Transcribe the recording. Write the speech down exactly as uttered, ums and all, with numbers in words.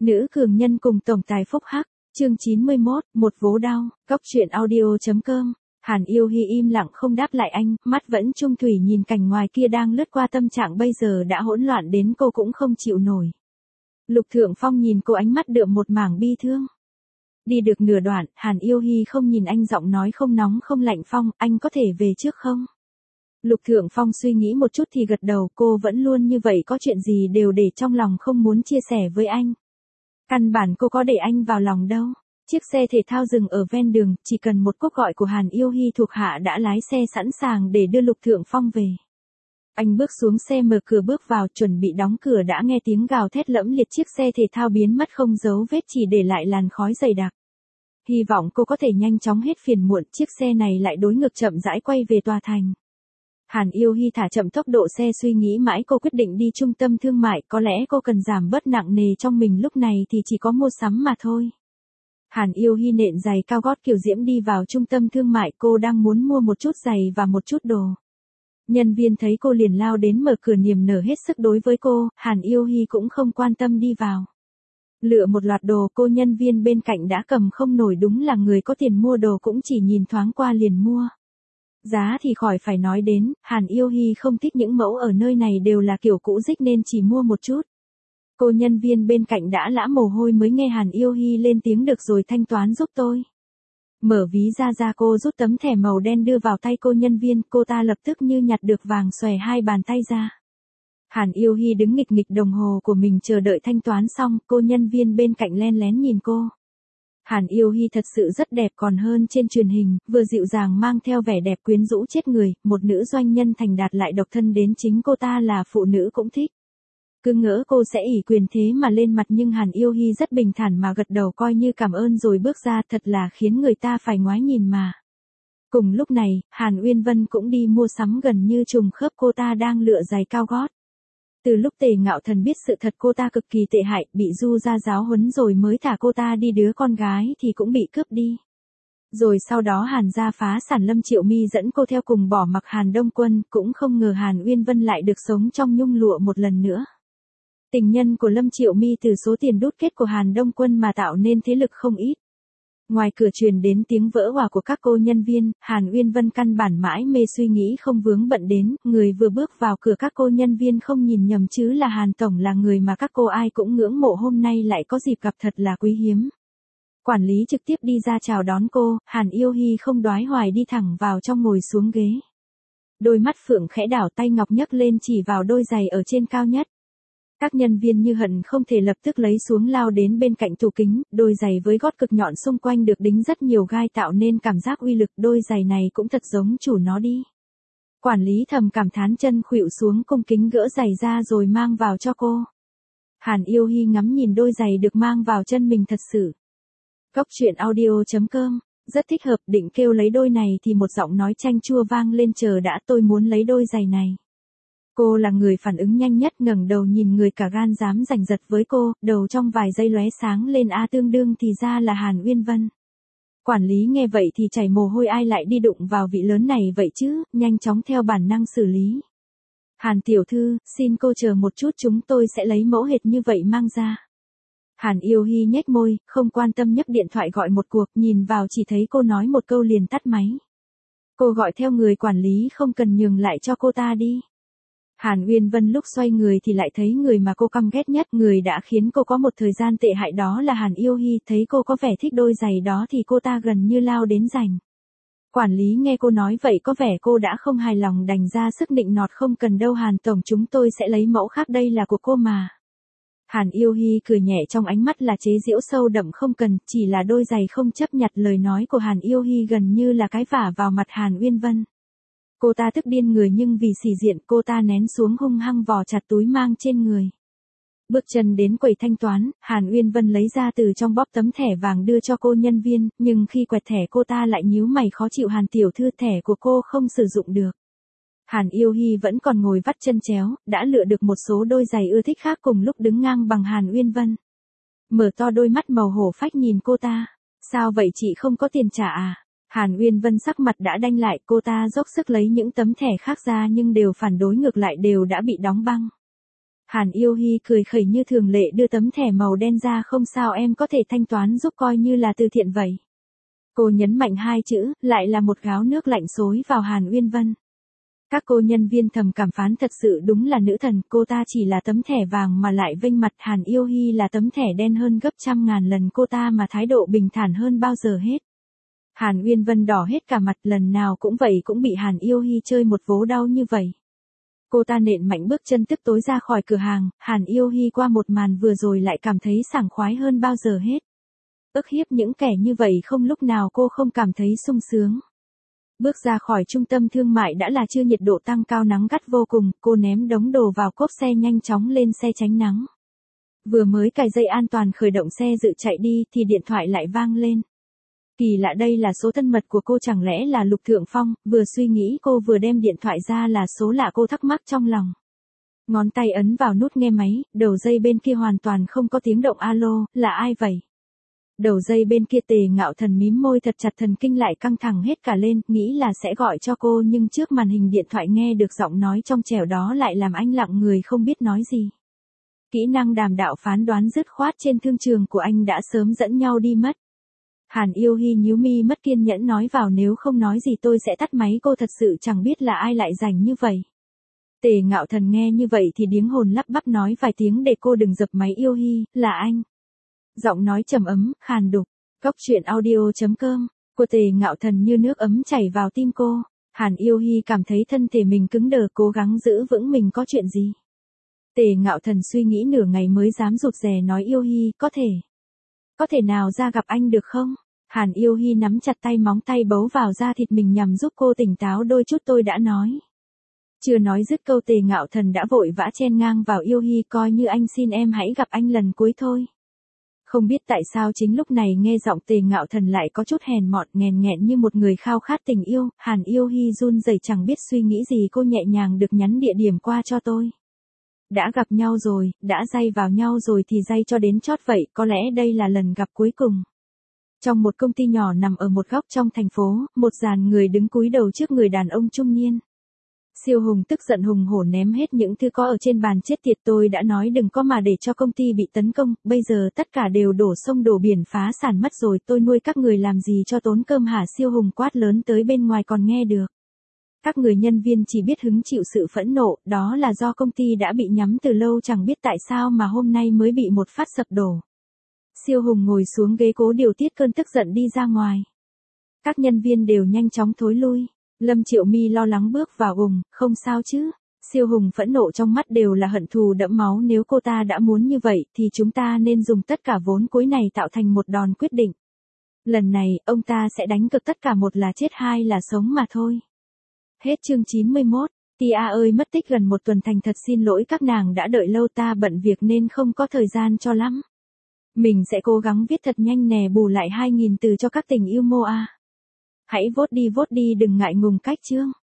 Nữ cường nhân cùng tổng tài phúc hắc, chương chín mươi mốt, một vố đau, Cóc truyện audio.com. Hàn Yêu Hi im lặng không đáp lại anh, mắt vẫn trung thủy nhìn cảnh ngoài kia đang lướt qua, tâm trạng bây giờ đã hỗn loạn đến cô cũng không chịu nổi. Lục Thượng Phong nhìn cô, ánh mắt đượm một mảng bi thương. Đi được nửa đoạn, Hàn Yêu Hi không nhìn anh, giọng nói không nóng không lạnh: Phong, anh có thể về trước không? Lục Thượng Phong suy nghĩ một chút thì gật đầu, cô vẫn luôn như vậy, có chuyện gì đều để trong lòng, không muốn chia sẻ với anh. Căn bản cô có để anh vào lòng đâu. Chiếc xe thể thao dừng ở ven đường, chỉ cần một cuộc gọi của Hàn Yêu Hi, thuộc hạ đã lái xe sẵn sàng để đưa Lục Thượng Phong về. Anh bước xuống xe, mở cửa bước vào, chuẩn bị đóng cửa đã nghe tiếng gào thét lẫm liệt, chiếc xe thể thao biến mất không dấu vết, chỉ để lại làn khói dày đặc. Hy vọng cô có thể nhanh chóng hết phiền muộn, chiếc xe này lại đối ngược chậm rãi quay về tòa thành. Hàn Yêu Hi thả chậm tốc độ xe, suy nghĩ mãi cô quyết định đi trung tâm thương mại, có lẽ cô cần giảm bớt nặng nề trong mình lúc này thì chỉ có mua sắm mà thôi. Hàn Yêu Hi nện giày cao gót kiểu diễm đi vào trung tâm thương mại, cô đang muốn mua một chút giày và một chút đồ. Nhân viên thấy cô liền lao đến mở cửa, niềm nở hết sức đối với cô, Hàn Yêu Hi cũng không quan tâm đi vào. Lựa một loạt đồ, cô nhân viên bên cạnh đã cầm không nổi, đúng là người có tiền mua đồ cũng chỉ nhìn thoáng qua liền mua. Giá thì khỏi phải nói đến, Hàn Yêu Hi không thích những mẫu ở nơi này đều là kiểu cũ rích nên chỉ mua một chút. Cô nhân viên bên cạnh đã lã mồ hôi mới nghe Hàn Yêu Hi lên tiếng: Được rồi, thanh toán giúp tôi. Mở ví ra ra, cô rút tấm thẻ màu đen đưa vào tay cô nhân viên, cô ta lập tức như nhặt được vàng, xòe hai bàn tay ra. Hàn Yêu Hi đứng nghịch nghịch đồng hồ của mình chờ đợi thanh toán xong, cô nhân viên bên cạnh len lén nhìn cô. Hàn Yêu Hi thật sự rất đẹp, còn hơn trên truyền hình, vừa dịu dàng mang theo vẻ đẹp quyến rũ chết người, một nữ doanh nhân thành đạt lại độc thân đến chính cô ta là phụ nữ cũng thích. Cứ ngỡ cô sẽ ỷ quyền thế mà lên mặt, nhưng Hàn Yêu Hi rất bình thản mà gật đầu coi như cảm ơn rồi bước ra, thật là khiến người ta phải ngoái nhìn mà. Cùng lúc này, Hàn Uyên Vân cũng đi mua sắm, gần như trùng khớp, cô ta đang lựa giày cao gót. Từ lúc Tề Ngạo Thần biết sự thật cô ta cực kỳ tệ hại, bị Du ra giáo huấn rồi mới thả cô ta đi, đứa con gái thì cũng bị cướp đi. Rồi sau đó Hàn gia phá sản, Lâm Triệu Mi dẫn cô theo cùng bỏ mặc Hàn Đông Quân, cũng không ngờ Hàn Uyên Vân lại được sống trong nhung lụa một lần nữa. Tình nhân của Lâm Triệu Mi từ số tiền đút kết của Hàn Đông Quân mà tạo nên thế lực không ít. Ngoài cửa truyền đến tiếng vỡ òa của các cô nhân viên, Hàn Uyên Vân căn bản mãi mê suy nghĩ không vướng bận đến, người vừa bước vào cửa các cô nhân viên không nhìn nhầm chứ là Hàn Tổng, là người mà các cô ai cũng ngưỡng mộ, hôm nay lại có dịp gặp thật là quý hiếm. Quản lý trực tiếp đi ra chào đón cô, Hàn Yêu Hi không đoái hoài đi thẳng vào trong, ngồi xuống ghế. Đôi mắt phượng khẽ đảo, tay ngọc nhấc lên chỉ vào đôi giày ở trên cao nhất. Các nhân viên như hận không thể lập tức lấy xuống, lao đến bên cạnh tủ kính, đôi giày với gót cực nhọn xung quanh được đính rất nhiều gai tạo nên cảm giác uy lực, đôi giày này cũng thật giống chủ nó đi. Quản lý thầm cảm thán, chân khuỵu xuống cung kính gỡ giày ra rồi mang vào cho cô. Hàn Yêu Hi ngắm nhìn đôi giày được mang vào chân mình, thật sự. Cóc truyện audio.com, rất thích hợp, định kêu lấy đôi này thì một giọng nói chanh chua vang lên: Chờ đã, tôi muốn lấy đôi giày này. Cô là người phản ứng nhanh nhất, ngẩng đầu nhìn người cả gan dám giành giật với cô, đầu trong vài giây lóe sáng lên, a tương đương thì ra là Hàn Uyên Vân. Quản lý nghe vậy thì chảy mồ hôi, ai lại đi đụng vào vị lớn này vậy chứ, nhanh chóng theo bản năng xử lý. Hàn tiểu thư, xin cô chờ một chút, chúng tôi sẽ lấy mẫu hệt như vậy mang ra. Hàn Yêu Hi nhếch môi, không quan tâm nhấc điện thoại gọi một cuộc, nhìn vào chỉ thấy cô nói một câu liền tắt máy. Cô gọi theo người quản lý không cần nhường lại cho cô ta đi. Hàn Uyên Vân lúc xoay người thì lại thấy người mà cô căm ghét nhất, người đã khiến cô có một thời gian tệ hại, đó là Hàn Yêu Hi. Thấy cô có vẻ thích đôi giày đó thì cô ta gần như lao đến giành. Quản lý nghe cô nói vậy có vẻ cô đã không hài lòng, đành ra sức nịnh nọt: Không cần đâu Hàn Tổng, chúng tôi sẽ lấy mẫu khác, đây là của cô mà. Hàn Yêu Hi cười nhẹ, trong ánh mắt là chế giễu sâu đậm: Không cần, chỉ là đôi giày không chấp nhặt. Lời nói của Hàn Yêu Hi gần như là cái vả vào mặt Hàn Uyên Vân. Cô ta tức điên người, nhưng vì sĩ diện cô ta nén xuống, hung hăng vò chặt túi mang trên người. Bước chân đến quầy thanh toán, Hàn Uyên Vân lấy ra từ trong bóp tấm thẻ vàng đưa cho cô nhân viên, nhưng khi quẹt thẻ cô ta lại nhíu mày khó chịu: Hàn tiểu thư, thẻ của cô không sử dụng được. Hàn Yêu Hi vẫn còn ngồi vắt chân chéo, đã lựa được một số đôi giày ưa thích khác cùng lúc đứng ngang bằng Hàn Uyên Vân. Mở to đôi mắt màu hổ phách nhìn cô ta: Sao vậy chị, không có tiền trả à? Hàn Uyên Vân sắc mặt đã đanh lại, cô ta dốc sức lấy những tấm thẻ khác ra nhưng đều phản đối ngược lại, đều đã bị đóng băng. Hàn Yêu Hi cười khẩy như thường lệ đưa tấm thẻ màu đen ra, không sao em có thể thanh toán giúp, coi như là từ thiện vậy. Cô nhấn mạnh hai chữ, lại là một gáo nước lạnh xối vào Hàn Uyên Vân. Các cô nhân viên thầm cảm phán thật sự đúng là nữ thần, cô ta chỉ là tấm thẻ vàng mà lại vênh mặt, Hàn Yêu Hi là tấm thẻ đen hơn gấp trăm ngàn lần cô ta mà thái độ bình thản hơn bao giờ hết. Hàn Uyên Vân đỏ hết cả mặt, lần nào cũng vậy cũng bị Hàn Yêu Hi chơi một vố đau như vậy. Cô ta nện mạnh bước chân tức tối ra khỏi cửa hàng, Hàn Yêu Hi qua một màn vừa rồi lại cảm thấy sảng khoái hơn bao giờ hết. Ức hiếp những kẻ như vậy không lúc nào cô không cảm thấy sung sướng. Bước ra khỏi trung tâm thương mại đã là trưa, nhiệt độ tăng cao, nắng gắt vô cùng, cô ném đống đồ vào cốp xe nhanh chóng lên xe tránh nắng. Vừa mới cài dây an toàn khởi động xe dự chạy đi thì điện thoại lại vang lên. Kỳ lạ, đây là số thân mật của cô, chẳng lẽ là Lục Thượng Phong? Vừa suy nghĩ cô vừa đem điện thoại ra là số lạ, cô thắc mắc trong lòng. Ngón tay ấn vào nút nghe máy, đầu dây bên kia hoàn toàn không có tiếng động. Alo, là ai vậy? Đầu dây bên kia Tề Ngạo Thần mím môi thật chặt, thần kinh lại căng thẳng hết cả lên, nghĩ là sẽ gọi cho cô nhưng trước màn hình điện thoại nghe được giọng nói trong trẻo đó lại làm anh lặng người không biết nói gì. Kỹ năng đàm đạo phán đoán dứt khoát trên thương trường của anh đã sớm dẫn nhau đi mất. Hàn Yêu Hi nhíu mi mất kiên nhẫn nói vào, nếu không nói gì tôi sẽ tắt máy, cô thật sự chẳng biết là ai lại rảnh như vậy. Tề Ngạo Thần nghe như vậy thì điếng hồn, lắp bắp nói vài tiếng để cô đừng dập máy. Yêu Hi, là anh. Giọng nói trầm ấm, khàn đục. Góc truyện audio chấm com của Tề Ngạo Thần như nước ấm chảy vào tim cô. Hàn Yêu Hi cảm thấy thân thể mình cứng đờ, cố gắng giữ vững mình. Có chuyện gì? Tề Ngạo Thần suy nghĩ nửa ngày mới dám rụt rè nói, Yêu Hi, có thể. Có thể nào ra gặp anh được không? Hàn Yêu Hi nắm chặt tay, móng tay bấu vào da thịt mình nhằm giúp cô tỉnh táo đôi chút. Tôi đã nói. Chưa nói dứt câu Tề Ngạo Thần đã vội vã chen ngang vào, Yêu Hi, coi như anh xin em hãy gặp anh lần cuối thôi. Không biết tại sao chính lúc này nghe giọng Tề Ngạo Thần lại có chút hèn mọn, nghèn nghẹn như một người khao khát tình yêu. Hàn Yêu Hi run rẩy chẳng biết suy nghĩ gì, cô nhẹ nhàng, được nhắn địa điểm qua cho tôi. Đã gặp nhau rồi, đã day vào nhau rồi thì day cho đến chót vậy, có lẽ đây là lần gặp cuối cùng. Trong một công ty nhỏ nằm ở một góc trong thành phố, một dàn người đứng cúi đầu trước người đàn ông trung niên. Siêu Hùng tức giận hùng hổ ném hết những thứ có ở trên bàn, chết tiệt, tôi đã nói đừng có mà để cho công ty bị tấn công, bây giờ tất cả đều đổ sông đổ biển phá sản mất rồi, tôi nuôi các người làm gì cho tốn cơm hả? Siêu Hùng quát lớn tới bên ngoài còn nghe được. Các người nhân viên chỉ biết hứng chịu sự phẫn nộ, đó là do công ty đã bị nhắm từ lâu, chẳng biết tại sao mà hôm nay mới bị một phát sập đổ. Siêu Hùng ngồi xuống ghế cố điều tiết cơn tức giận đi ra ngoài. Các nhân viên đều nhanh chóng thối lui. Lâm Triệu Mi lo lắng bước vào. Hùng, không sao chứ? Siêu Hùng phẫn nộ trong mắt đều là hận thù đẫm máu, nếu cô ta đã muốn như vậy thì chúng ta nên dùng tất cả vốn cuối này tạo thành một đòn quyết định. Lần này, ông ta sẽ đánh cực tất cả, một là chết hai là sống mà thôi. Hết chương chín mươi mốt. Tia ơi, mất tích gần một tuần, thành thật xin lỗi các nàng đã đợi lâu, ta bận việc nên không có thời gian cho lắm. Mình sẽ cố gắng viết thật nhanh nè, bù lại hai nghìn từ cho các tình yêu mô a. Hãy vote đi vote đi, đừng ngại ngùng cách chương.